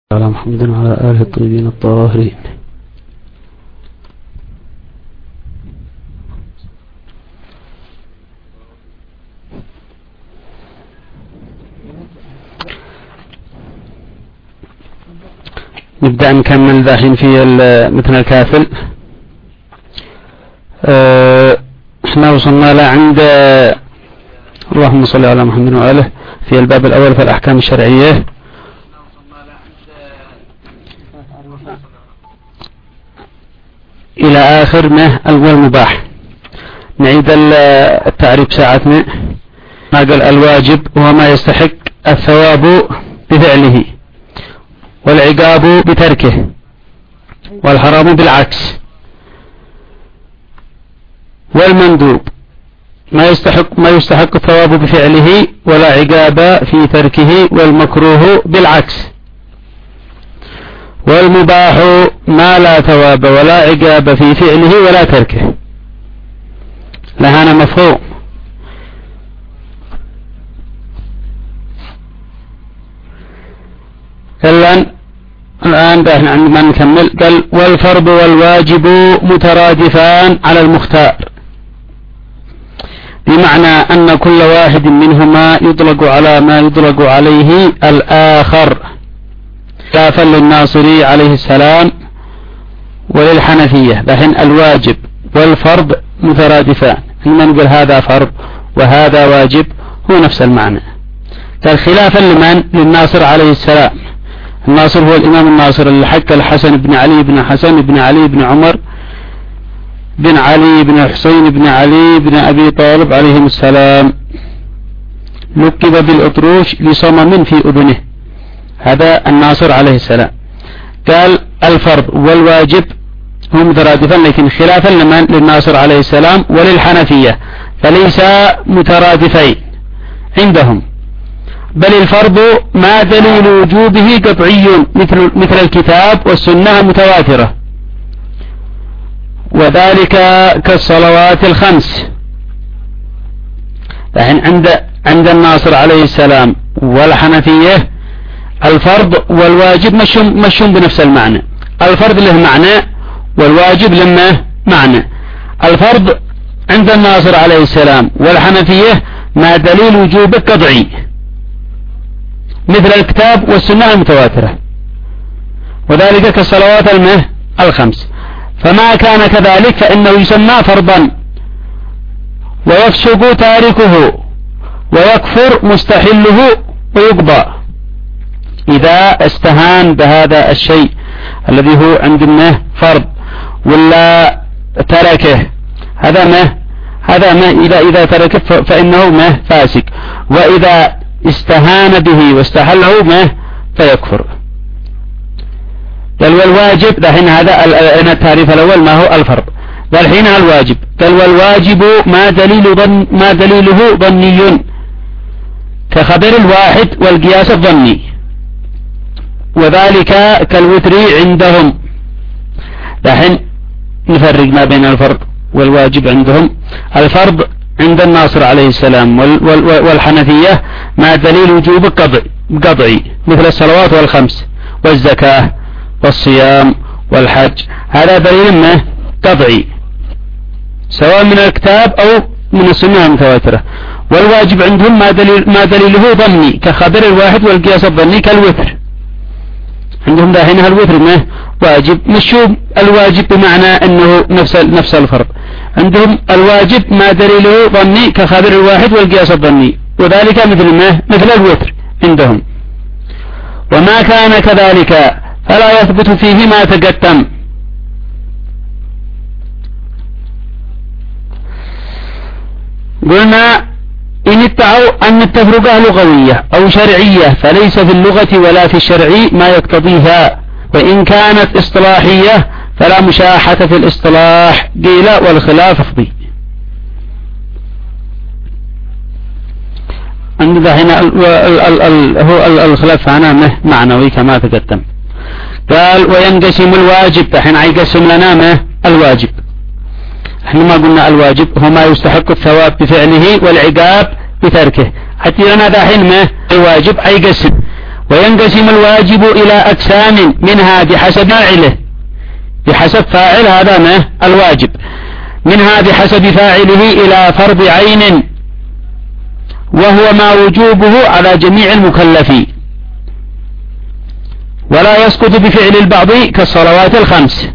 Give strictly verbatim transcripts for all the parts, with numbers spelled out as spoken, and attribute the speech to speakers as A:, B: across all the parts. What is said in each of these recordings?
A: على محمد وعلى آله الطيبين الطاهرين. نبدأ نكمل ذاحين في مثل الكافل. اه احنا وصلنا لعند اللهم صل على محمد وآله في الباب الأول في الأحكام الشرعية. إلى آخر ما والمباح. نعيد التعريف ساعتنا. ما قال الواجب هو ما يستحق الثواب بفعله والعقاب بتركه، والحرام بالعكس. والمندوب ما يستحق ما يستحق الثواب بفعله ولا عقاب في تركه، والمكروه بالعكس. والمباح ما لا ثواب ولا عقاب في فعله ولا تركه. لهنا مفهوم. الآن الآن احنا عندما نكمل قال والفرض والواجب مترادفان على المختار، بمعنى أن كل واحد منهما يطلق على ما يطلق عليه الآخر، خلافا للناصري عليه السلام وللحنفية. لكن الواجب والفرض مترادفان، إنما نقول هذا فرض وهذا واجب هو نفس المعنى. قال خلافا لمن؟ للناصر عليه السلام. الناصر هو الإمام الناصر اللي حكى الحسن بن علي بن حسن بن علي بن عمر بن علي بن حسين بن علي بن أبي طالب عليهم السلام، لقب بالأطروش لصمم في أذنه. هذا الناصر عليه السلام. قال الفرض والواجب هم مترادفان، لكن خلافا لمن؟ للناصر عليه السلام وللحنفية، فليس مترادفين عندهم، بل الفرض ما دليل وجوبه قطعي مثل مثل الكتاب والسنة متواترة، وذلك كالصلوات الخمس. لكن عند عند الناصر عليه السلام والحنفية الفرض والواجب مشون مشون بنفس المعنى. الفرض له معنى والواجب له معنى. الفرض عند الناصر عليه السلام والحنفية ما دليل وجوبه قطعي مثل الكتاب والسنة المتواترة، وذلك كالصلوات المه الخمس. فما كان كذلك فإنه يسمى فرضا، ويفسق تاركه ويكفر مستحله ويقضى إذا استهان بهذا الشيء الذي هو عندنا فرض ولا تركه. هذا ما هذا ما إذا إذا تركه فإنه ما فاسق، وإذا استهان به واستحله ما فيكفر. قال والواجب دحين هذا التعريف الأول ما هو الفرض. قال حينها الواجب. قال والواجب ما دليل ظن ما دليله ظني كخبر الواحد والقياس الظني، وذلك كالوتر عندهم. دحين نفرق ما بين الفرض والواجب عندهم. الفرض عند الناصر عليه السلام والحنفية ما دليل وجوب قطعي مثل الصلوات والخمس والزكاة والصيام والحج، هذا دليل ما قطعي سواء من الكتاب أو من السنة المتواترة. والواجب عندهم ما دليل ما دليله ظني كخبر الواحد والقياس الظني كالوتر. عندهم داهنها الوتر ما واجب، مشوب الواجب بمعنى أنه نفس نفس الفرض. عندهم الواجب ما دليله ظني كخبر الواحد والقياس الظني، وذلك مثل ما مثل الوتر عندهم. وما كان كذلك فلا يثبت فيه ما تقدم. قلنا إن ادعوا أن التفرقة لغوية أو شرعية، فليس في اللغة ولا في الشرع ما يقتضيها، وإن كانت اصطلاحية فلا مشاحة في الاصطلاح. قيل والخلاف فضي. عندنا هنا هو الخلاف هنا معنوي كما تقدم. قال وينقسم الواجب. دحين يقسم لنا ما الواجب. احنا ما قلنا الواجب هو ما يستحق الثواب بفعله والعقاب بتركه. حتى لنا دحين ما الواجب يقسم وينقسم الواجب إلى أقسام منها بحسب فاعله، بحسب فاعل هذا ما الواجب، منها بحسب فاعله إلى فرض عين، وهو ما وجوبه على جميع المكلفين، ولا يسقط بفعل البعض كالصلوات الخمس.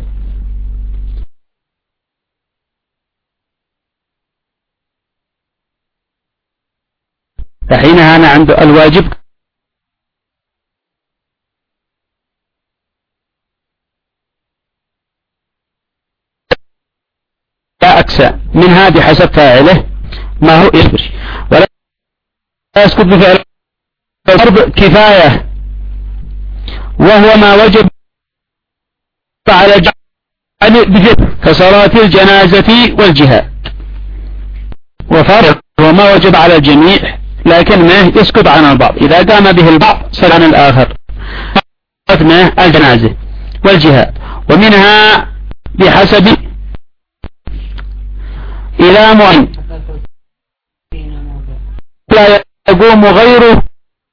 A: فحينها أنا عند الواجب لا أكسى، منها بحسب فاعله ما هو يخبر، ولا يسقط بفعل الفرض كفاية، وهو ما وجب على الجميع كصلاة الجنازة والجهاد. وفرض هو ما وجب على الجميع لكن ما يسقط عن البعض، إذا قام به البعض سقط عن الآخر، ما الجنازة والجهاد. ومنها بحسب إلى معين لا يقوم غيره،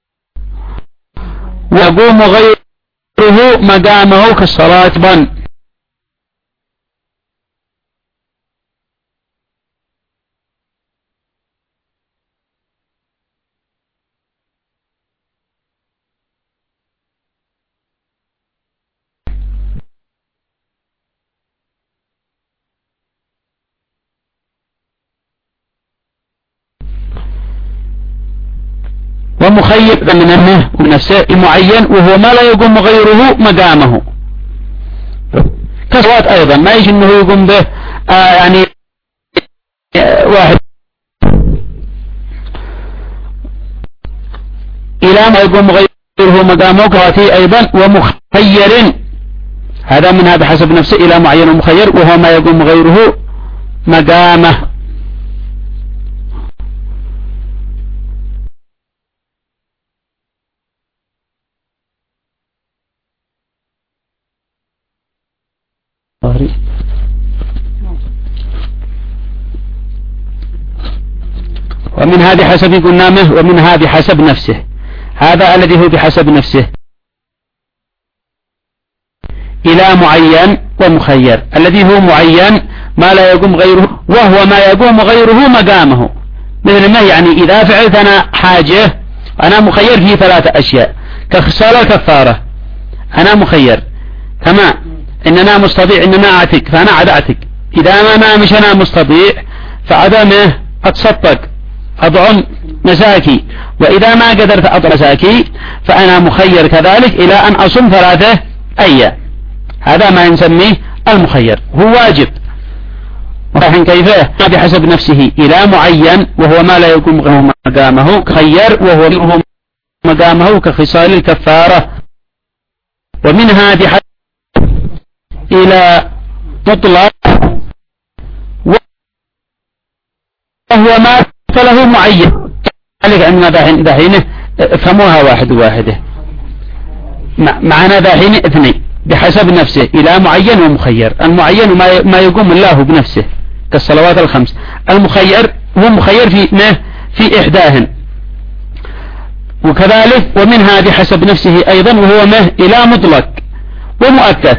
A: ويقوم غيره مقامه كالصلاة بن. ومخير من أنه نفسه معين، وهو ما لا يقوم غيره مقامه كصوات أيضا، ما يجي أنه يقوم به آه يعني آه واحد إلى ما يقوم غيره مقامه كراتي أيضا. ومخير هذا منها بحسب نفسه إلى معين ومخير، وهو ما يقوم غيره مقامه. ومن هذه حسب قلنامه، ومن هذه حسب نفسه، هذا الذي هو بحسب نفسه إلى معين ومخير. الذي هو معين ما لا يقوم غيره، وهو ما يقوم غيره مقامه. مثل ما يعني إذا فعلت أنا حاجة أنا مخير في ثلاثة أشياء كخصال الكفارة، أنا مخير كما إن أنا مستطيع إن أنا أعتق فأنا عد أعتق، إذا ما ما مش أنا مستطيع فعدمه أتصدق أطعم مساكي، وإذا ما قدرت أطعم مساكي فأنا مخير كذلك إلى أن أصوم ثلاثة أيام. هذا ما نسميه المخير، هو واجب. ولكن كيفه بحسب نفسه إلى معين، وهو ما لا يقوم غيره مقامه خير، وهو مقامه كخصال الكفارة. ومنها بحسب إلى مطلق، وهو ما له معين. قال عندنا دحين دحين فهموها واحد واحدة، معنا دحين اثنين بحسب نفسه إلى معين ومخير. المعين ما يقوم الله بنفسه كالصلوات الخمس، المخير هو مخير في ما في إحداهن. وكذلك ومنها بحسب نفسه أيضا، وهو ما إلى مطلق ومؤكد.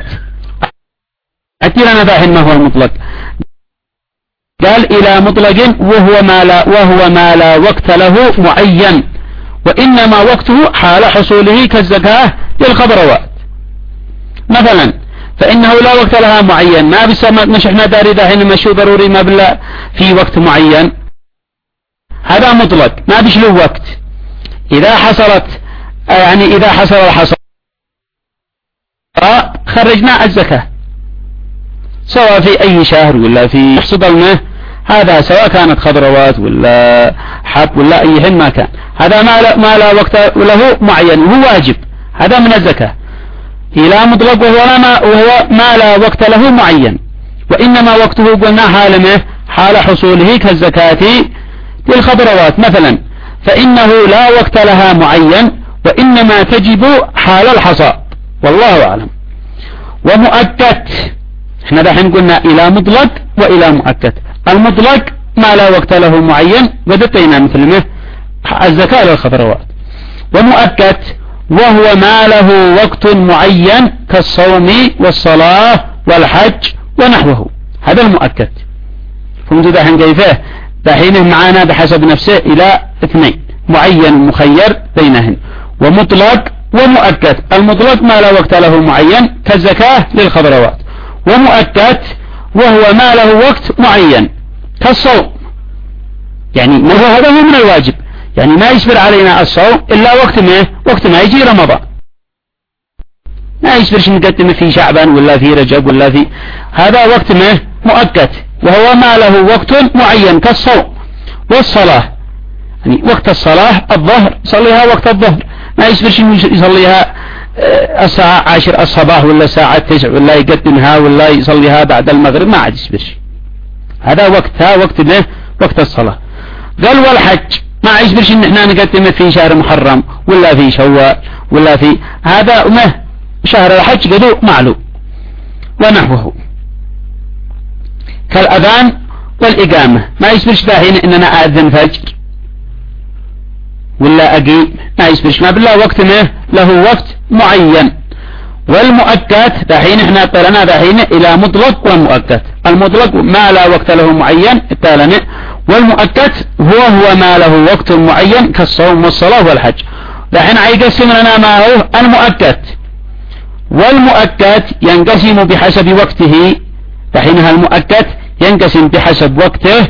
A: أتينا دحين ما هو المطلق؟ قال إلى مطلق وهو ما لا وهو ما لا وقت له معين، وإنما وقته حال حصوله كالزكاة للخضروات مثلا، فإنه لا وقت لها معين. ما بسمى مش احنا داري دحين مشي ضروري ما بلا في وقت معين، هذا مطلق ما بش له وقت. إذا حصلت يعني إذا حصل الحصر خرجنا الزكاة سواء في أي شهر ولا في يحصد الماء، هذا سواء كانت خضروات ولا حب ولا أي حين ما كان، هذا ما لا, ما لا وقت له معين وهو واجب، هذا من الزكاة. إلى مطلق وهو ما, وهو ما لا وقت له معين، وإنما وقته قلنا حال ما حال حصوله كالزكاة للخضروات مثلا، فإنه لا وقت لها معين، وإنما تجب حال الحصاد، والله أعلم. ومؤكد احنا دحين قلنا إلى مطلق وإلى مؤكد. المطلق ما لا وقت له معين ودتينا مثل ما الزكاة للخضروات. ومؤكد وهو ما له وقت معين كالصوم والصلاة والحج ونحوه. هذا المؤكد. فهمت دحين كيفه؟ دحين معانا بحسب نفسه إلى اثنين: معين مخير بينهن، ومطلق ومؤكد. المطلق ما لا وقت له معين كالزكاة للخضروات، ومؤكد وهو ما له وقت معين كالصوم. يعني ما هو هذا هو من الواجب، يعني ما يصبر علينا الصوم إلا وقت ما وقت ما يجي رمضان، ما يصبرش نقدم في شعبان ولا في رجب ولا في هذا وقت ما مؤكد، وهو ما له وقت معين كالصوم والصلاة. يعني وقت الصلاة الظهر يصليها وقت الظهر، ما يصبرش يصليها الساعة عشر الصباح ولا الساعة تسع ولا يقدمها ولا يصليها بعد المغرب، ما عاد يصبرش. هذا وقتها وقت ما وقت الصلاة. قال والحج ما يصبرش ان احنا نقدم في شهر محرم ولا في شوال ولا في هذا ما شهر الحج قدو معلوم ونحوه كالأذان والإقامة. ما يصبرش داحين اننا أذن فجر ولا أقيم، ما يصبرش، ما بالله وقت ما له وقت معين. والمؤكد دحين احنا اطلنا دحين الى مطلق ومؤكد. المطلق ما لا وقت له معين التالي، والمؤكد هو هو ما له وقت معين كالصوم والصلاة والحج. دحين يقسم لنا ما هو المؤكد، والمؤكد ينقسم بحسب وقته. دحينها المؤكد ينقسم بحسب وقته،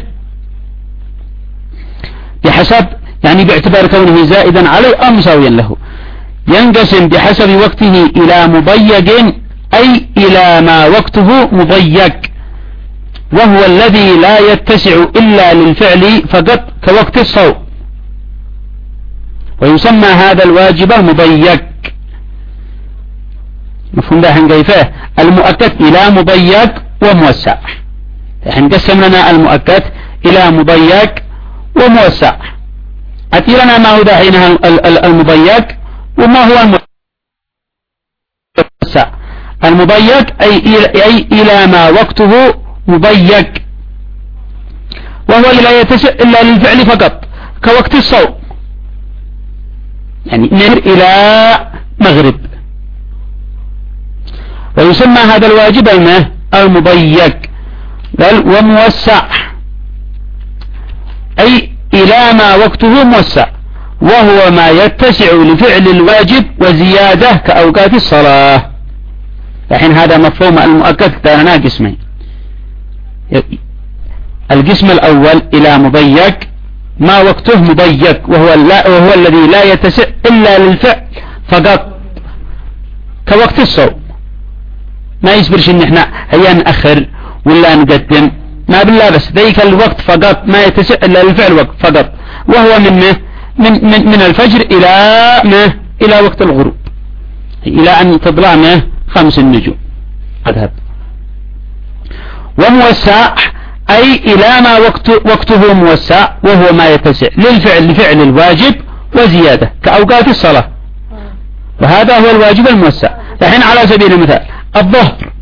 A: بحسب يعني باعتبار كونه زائدا عليه أو مساويا له. ينقسم بحسب وقته إلى مضيق أي إلى ما وقته مضيق، وهو الذي لا يتسع إلا للفعل فقط كوقت الصوم، ويسمى هذا الواجب مضيق. مفهوم ده كيفه؟ المؤكد إلى مضيق وموسع. نقسم لنا المؤكد إلى مضيق وموسع. أتي لنا ما هو دحينها المضيق وما هو الموسع. المضيق أي أي إلى ما وقته مضيق، وهو لا يتسع إلا للفعل فقط كوقت الصوم، يعني نمر إلى مغرب. ويسمى هذا الواجب المضيق. بل وموسع أي إلى ما وقته موسع، وهو ما يتسع لفعل الواجب وزيادة كأوقات الصلاة. الحين هذا مفهوم المؤكد لنا قسمين. القسم الأول إلى مضيق ما وقته مضيق، وهو, لا وهو الذي لا يتسع إلا للفعل فقط كوقت الصوم. ما يصبرش ان احنا هيا نأخر ولا نقدم، ما بالله، بس ذيك الوقت فقط ما يتسع إلا للفعل وقت فقط، وهو من من من, من الفجر إلى ما إلى وقت الغروب، إلى أن تطلع ما خمس النجوم. أذهب. وموسع أي إلى ما وقت وقته موسع، وهو ما يتسع للفعل لفعل الواجب وزيادة كأوقات الصلاة، وهذا هو الواجب الموسع. الحين على سبيل المثال الظهر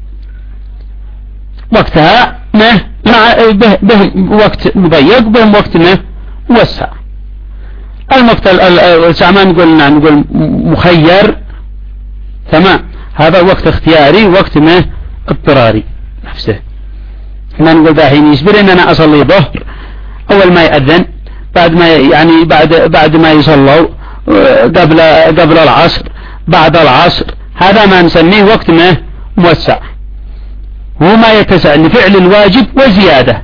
A: وقتها ما به, به وقت مضيق به وقت ما موسع. الوقت السامان نقول نقول مخير، تمام، هذا وقت اختياري وقت ما اضطراري نفسه. احنا نقول دحين يصبر ان انا اصلي ظهر اول ما يأذن، بعد ما يعني بعد بعد ما يصلوا قبل قبل العصر، بعد العصر، هذا ما نسميه وقت ما موسع، هو ما يتسع لفعل الواجب وزيادة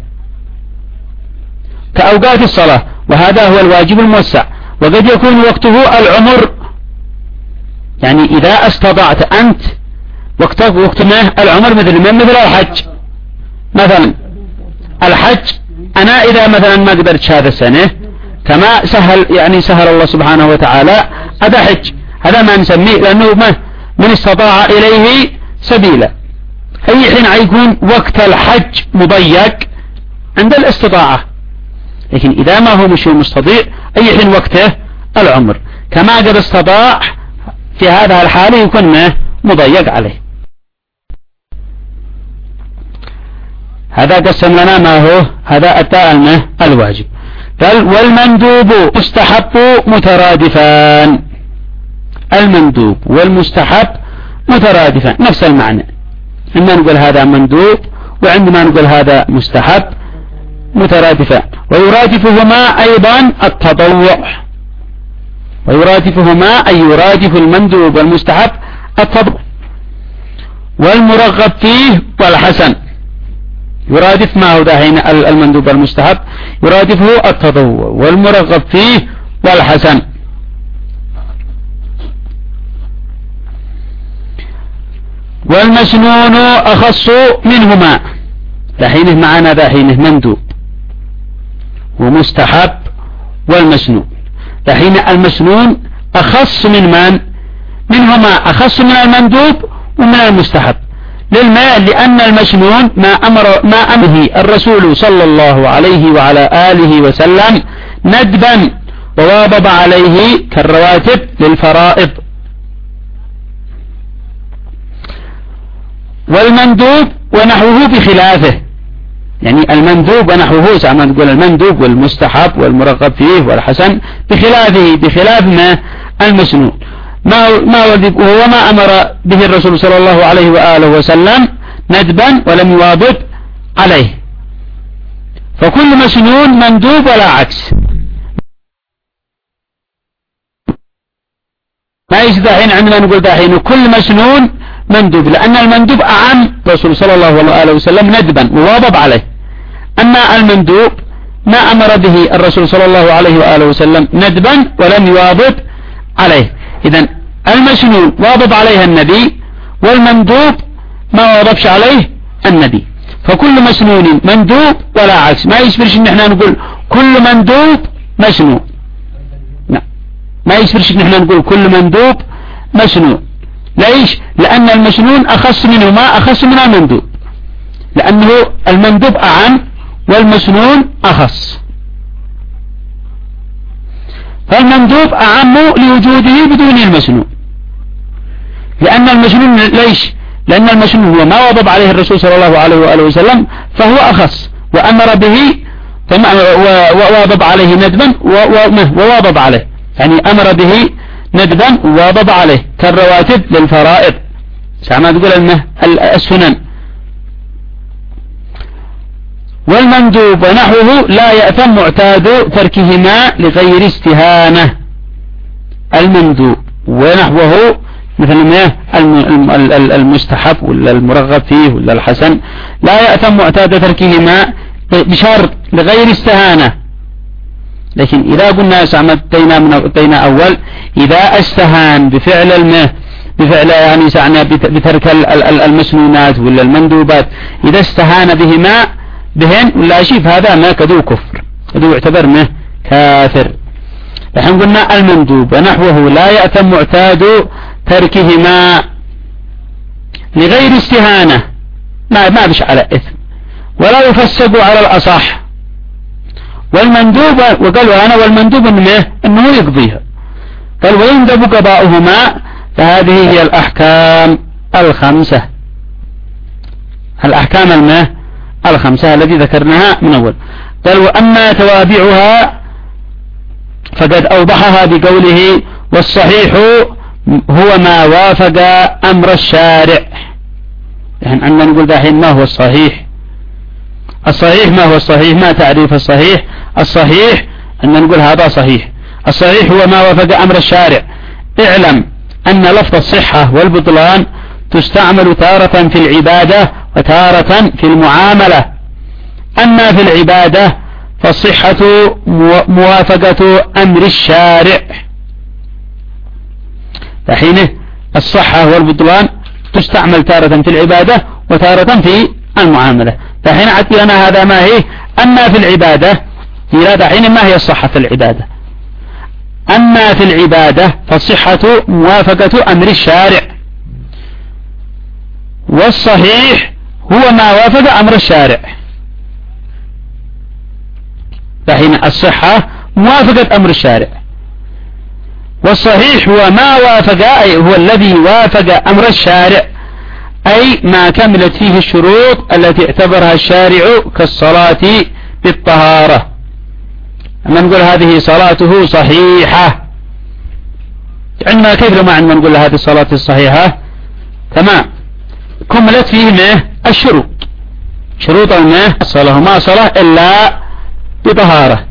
A: كأوقات الصلاة، وهذا هو الواجب الموسع. وقد يكون وقته العمر، يعني إذا استطعت أنت وقتك وقت ما العمر، مثل ما مثل الحج مثلا. الحج أنا إذا مثلا ما قدرتش هذا السنة، كما سهل يعني سهل الله سبحانه وتعالى هذا حج، هذا ما نسميه لأنه ما من استطاع إليه سبيلا. أي حين يكون وقت الحج مضيق عند الاستطاعة، لكن إذا ما هو مش مستطيع أي حين وقته العمر، كما قد استطاع في هذا الحال يكون ما مضيق عليه. هذا قسم لنا ما هو هذا التاء الواجب. قال والمندوب مستحب مترادفان. المندوب والمستحب مترادفان نفس المعنى، عندما نقول هذا مندوب وعندما نقول هذا مستحب مترادفان. ويرادفهما أيضا التطوع، ويرادفهما أي يرادف المندوب والمستحب التطوع. والمرغب فيه والحسن، يرادف ما هو دحين المندوب والمستحب، يرادفه التطوع والمرغب فيه والحسن. والمسنون أخص منهما، دحينه معنا دحينه مندوب ومستحب والمسنون، دحين المسنون أخص من من منهما، أخص من المندوب ومن المستحب. للماء لأن المسنون ما أمر ما أمره الرسول صلى الله عليه وعلى آله وسلم ندبا وواظب عليه كالرواتب للفرائض. والمندوب ونحوه بخلافه، يعني المندوب ونحوه زعما نقول المندوب والمستحب والمرغب فيه والحسن بخلافه، بخلاف ما المسنون ما ما وهو ما أمر به الرسول صلى الله عليه وآله وسلم ندبا ولم يواظب عليه. فكل مسنون مندوب ولا عكس، ما يجي دحين عندما نقول دحين كل مسنون مندوب، لأن المندوب أعم الرسول صلى الله عليه وسلم ندبا وواظب عليه، أما المندوب ما أمر به الرسول صلى الله عليه وآله وسلم ندبا ولم يواظب عليه. إذن المسنون واظب عليها النبي، والمندوب ما واظبش عليه النبي. فكل مسنون مندوب ولا عكس، ما يسبرش ان احنا نقول كل مندوب مسنون، لا ما يسبرش ان احنا نقول كل مندوب مسنون. ليش؟ لأن المسنون أخص منه، ما أخص من المندوب، لأنه المندوب أعم والمسنون أخص. فالمندوب أعم لوجوده بدون المسنون، لأن المسنون ليش؟ لأن المسنون هو ما وضب عليه الرسول صلى الله عليه وآله وسلم فهو أخص، وأمر به وواظب عليه ندبا وواظب عليه، يعني أمر به ندبا وواظب عليه كالرواتب للفرائض، ساعة تقول المه السنن. والمندوب ونحوه لا يأثم معتاد تركهما لغير استهانة. المندوب ونحوه مثل ما المستحب ولا المرغب فيه ولا الحسن لا يأثم معتاد تركهما بشرط لغير استهانة. لكن إذا قلنا سعمتنا من أول إذا استهان بفعل المه بفعل يعني سعنا بترك المسنونات ولا المندوبات، إذا استهان بهما بهن ولا شيء هذا ما كدو كفر، كدو يعتبر منه كافر. نحن قلنا المندوب ونحوه لا يأثم معتاد تركهما لغير استهانة، ما ما بش على إثم ولا يفسق على الأصح. والمندوب وقالوا أنا والمندوب إنه إنه يقضيها، قال ويندب قضاؤهما. فهذه هي الأحكام الخمسة، الأحكام المه الخمسة التي ذكرناها من أول. قال وأما توابعها فقد أوضحها بقوله والصحيح هو ما وافق أمر الشارع. يعني عندنا نقول دحين ما هو الصحيح؟ الصحيح ما هو الصحيح؟ ما تعريف الصحيح؟ الصحيح أن نقول هذا صحيح. الصحيح هو ما وافق أمر الشارع. اعلم أن لفظ الصحة والبطلان تستعمل تارة في العبادة وتارة في المعاملة. أما في العبادة فالصحة موافقة أمر الشارع، فحينه الصحة والبطلان تستعمل تارة في العبادة وتارة في المعاملة. فحين عدت لنا هذا ما هي. أما في العبادة إلى دحين ما هي الصحة في العبادة؟ أما في العبادة فالصحة موافقة أمر الشارع، والصحيح هو ما وافق أمر الشارع. فحين الصحة موافقة أمر الشارع، والصحيح هو ما وافق أي هو الذي وافق أمر الشارع، أي ما كملت فيه الشروط التي اعتبرها الشارع كالصلاة بالطهارة. أما نقول هذه صلاته صحيحة، عندنا كيف لما عندنا نقول هذه الصلاة الصحيحة تمام كملت فيه ما الشروط شروط الماء الصلاة ما صلاة إلا بطهارة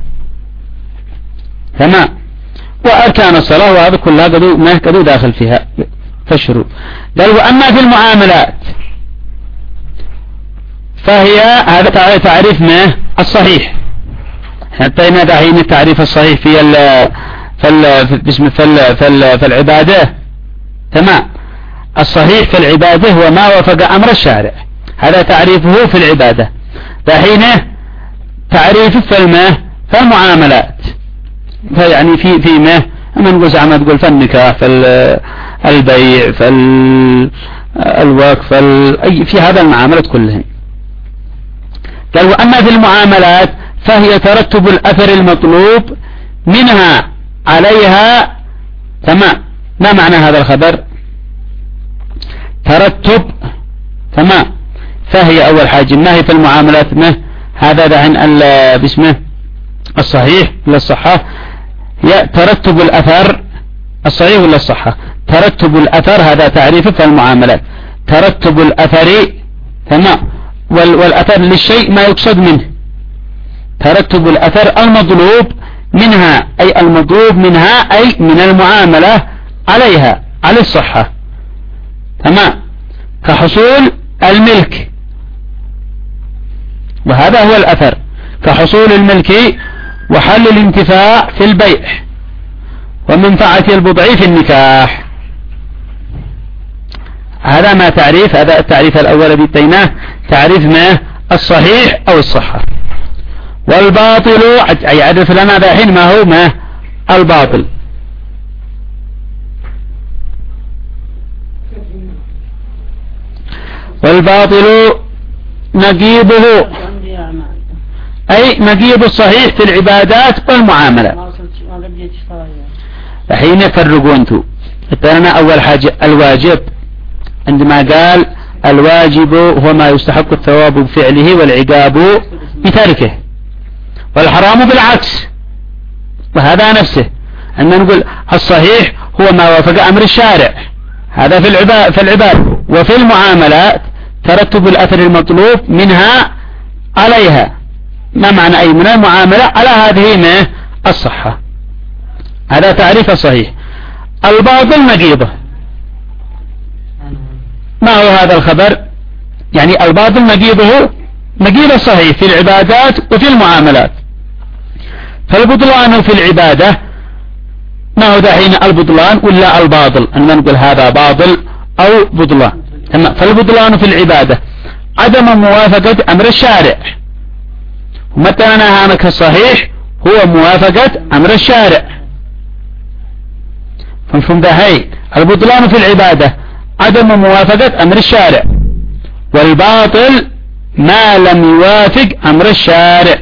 A: تمام وأركان الصلاة وهذا كلها قدو ما قدو داخل فيها فالشروط قال وأما في المعاملات فهي هذا تعريف ما الصحيح حتى إن دحين التعريف الصحيح في ال فال باسم فال فال فالعبادة تمام الصحيح في العبادة هو ما وافق أمر الشارع هذا تعريفه في العبادة دحين تعريف في الماء فالمعاملات فيعني في في ما أما نقول زعما تقول في النكاح في البيع في الوقف في في هذا المعاملات كلها قال وأما في المعاملات فهي ترتب الأثر المطلوب منها عليها تمام ما معنى هذا الخبر ترتب تمام فهي أول حاجة ما هي في المعاملات ما هذا دعن باسمه الصحيح ولا الصحة هي ترتب الأثر الصحيح ولا الصحة ترتب الأثر هذا تعريفه في المعاملات ترتب الأثر تمام والأثر للشيء ما يقصد منه ترتب الأثر المطلوب منها أي المطلوب منها أي من المعاملة عليها على الصحة تمام كحصول الملك وهذا هو الأثر كحصول الملك وحل الانتفاع في البيع ومنفعة البضع في النكاح هذا ما تعريف هذا التعريف الأول الذي اتيناه تعريف ما الصحيح أو الصحة والباطل يعرف لنا دحين ما هو ما الباطل والباطل نقيضه أي نقيض الصحيح في العبادات والمعاملات الحين يفرقوا انتو اتنا أول حاجة الواجب عندما قال الواجب هو ما يستحق الثواب بفعله والعقاب بتركه والحرام بالعكس وهذا نفسه عندما نقول الصحيح هو ما وافق أمر الشارع هذا في العباد في العباد وفي المعاملات ترتب الأثر المطلوب منها عليها ما معنى أي من المعاملة على هذه ما الصحة هذا تعريف الصحيح الباطل نقيضه ما هو هذا الخبر يعني الباطل نقيضه نقيض الصحيح في العبادات وفي المعاملات فالبطلان في العبادة ما هو دحين البطلان ولا الباطل أننا نقول هذا باطل أو بطلان فالبطلان في العبادة عدم موافقة أمر الشارع ومتى نهانك الصحيح هو موافقة أمر الشارع فمفهوم ده هاي البطلان في العبادة عدم موافقة أمر الشارع والباطل ما لم يوافق أمر الشارع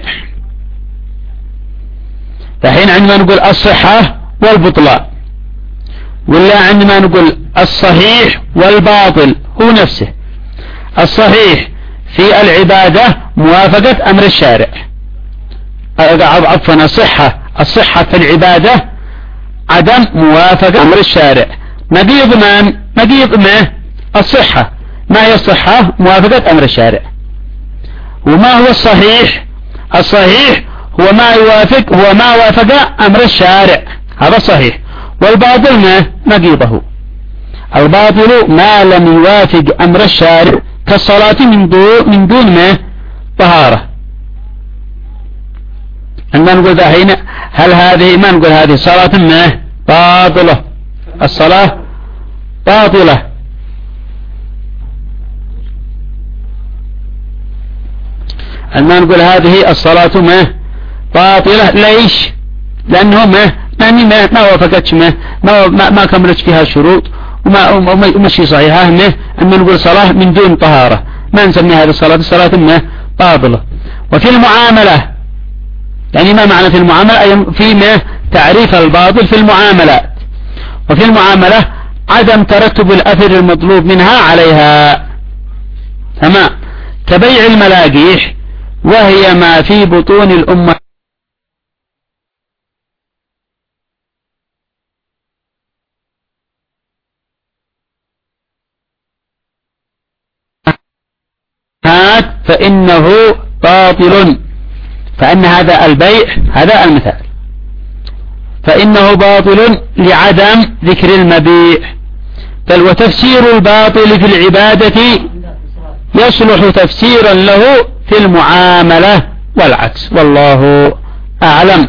A: فحين عندما نقول الصحة والبطلان ولا عندما نقول الصحيح والباطل هو نفسه الصحيح في العبادة موافقة أمر الشارع عفوا الصحة الصحة في العبادة عدم موافقة أمر الشارع نقيض من نقيض ما الصحة ما هي الصحة موافقة أمر الشارع وما هو الصحيح الصحيح هو ما يوافق هو ما وافق أمر الشارع هذا صحيح والباطل ما نقيضه الباطل ما لم يوافق أمر الشارع كالصلاة من دون من دون ما طهارة عندما نقول دحين هل هذه ما نقول هذه صلاة ما باطلة الصلاة باطلة عندما نقول هذه الصلاة ما باطلة ليش لأنه ما يعني ما ما وافقتش ما ما ما, ما كملتش فيها شروط وما ومشي صحيحة ما أما نقول صلاة من دون طهارة ما نسمي هذه الصلاة الصلاة ما باطلة وفي المعاملة يعني ما معنى في المعاملة أي في ما تعريف الباطل في المعاملات وفي المعاملة عدم ترتب الأثر المطلوب منها عليها تمام كبيع الملاقيح وهي ما في بطون الأمة فإنه باطل. فإن هذا البيع، هذا المثال، فإنه باطل لعدم ذكر المبيع. بل وتفسير الباطل في العبادة يصلح تفسيرا له في المعاملة والعكس، والله أعلم.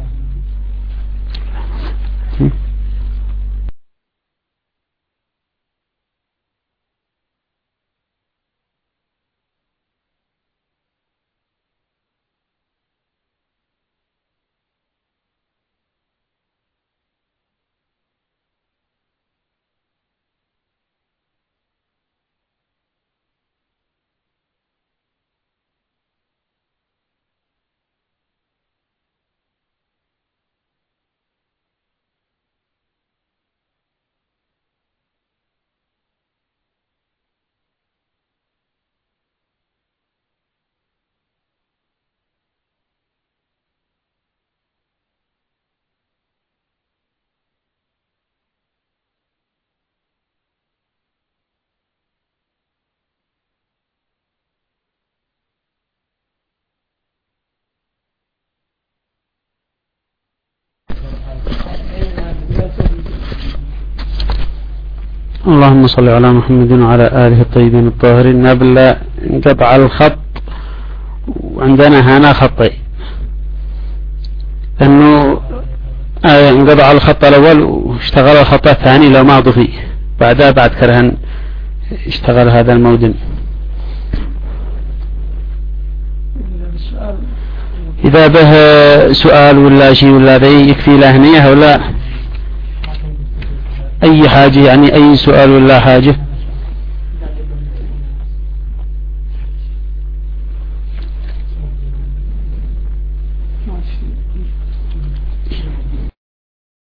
A: اللهم صل على محمد وعلى آله الطيبين الطاهرين. قبل انقطع الخط، وعندنا هنا خطين، لأنه انقطع الخط الأول واشتغل الخط الثاني لو ما ضفي بعدها بعد كرهن اشتغل هذا المودم. إذا به سؤال ولا شيء ولا ذي يكفي له نية ولا أي حاجة، يعني أي سؤال ولا حاجة.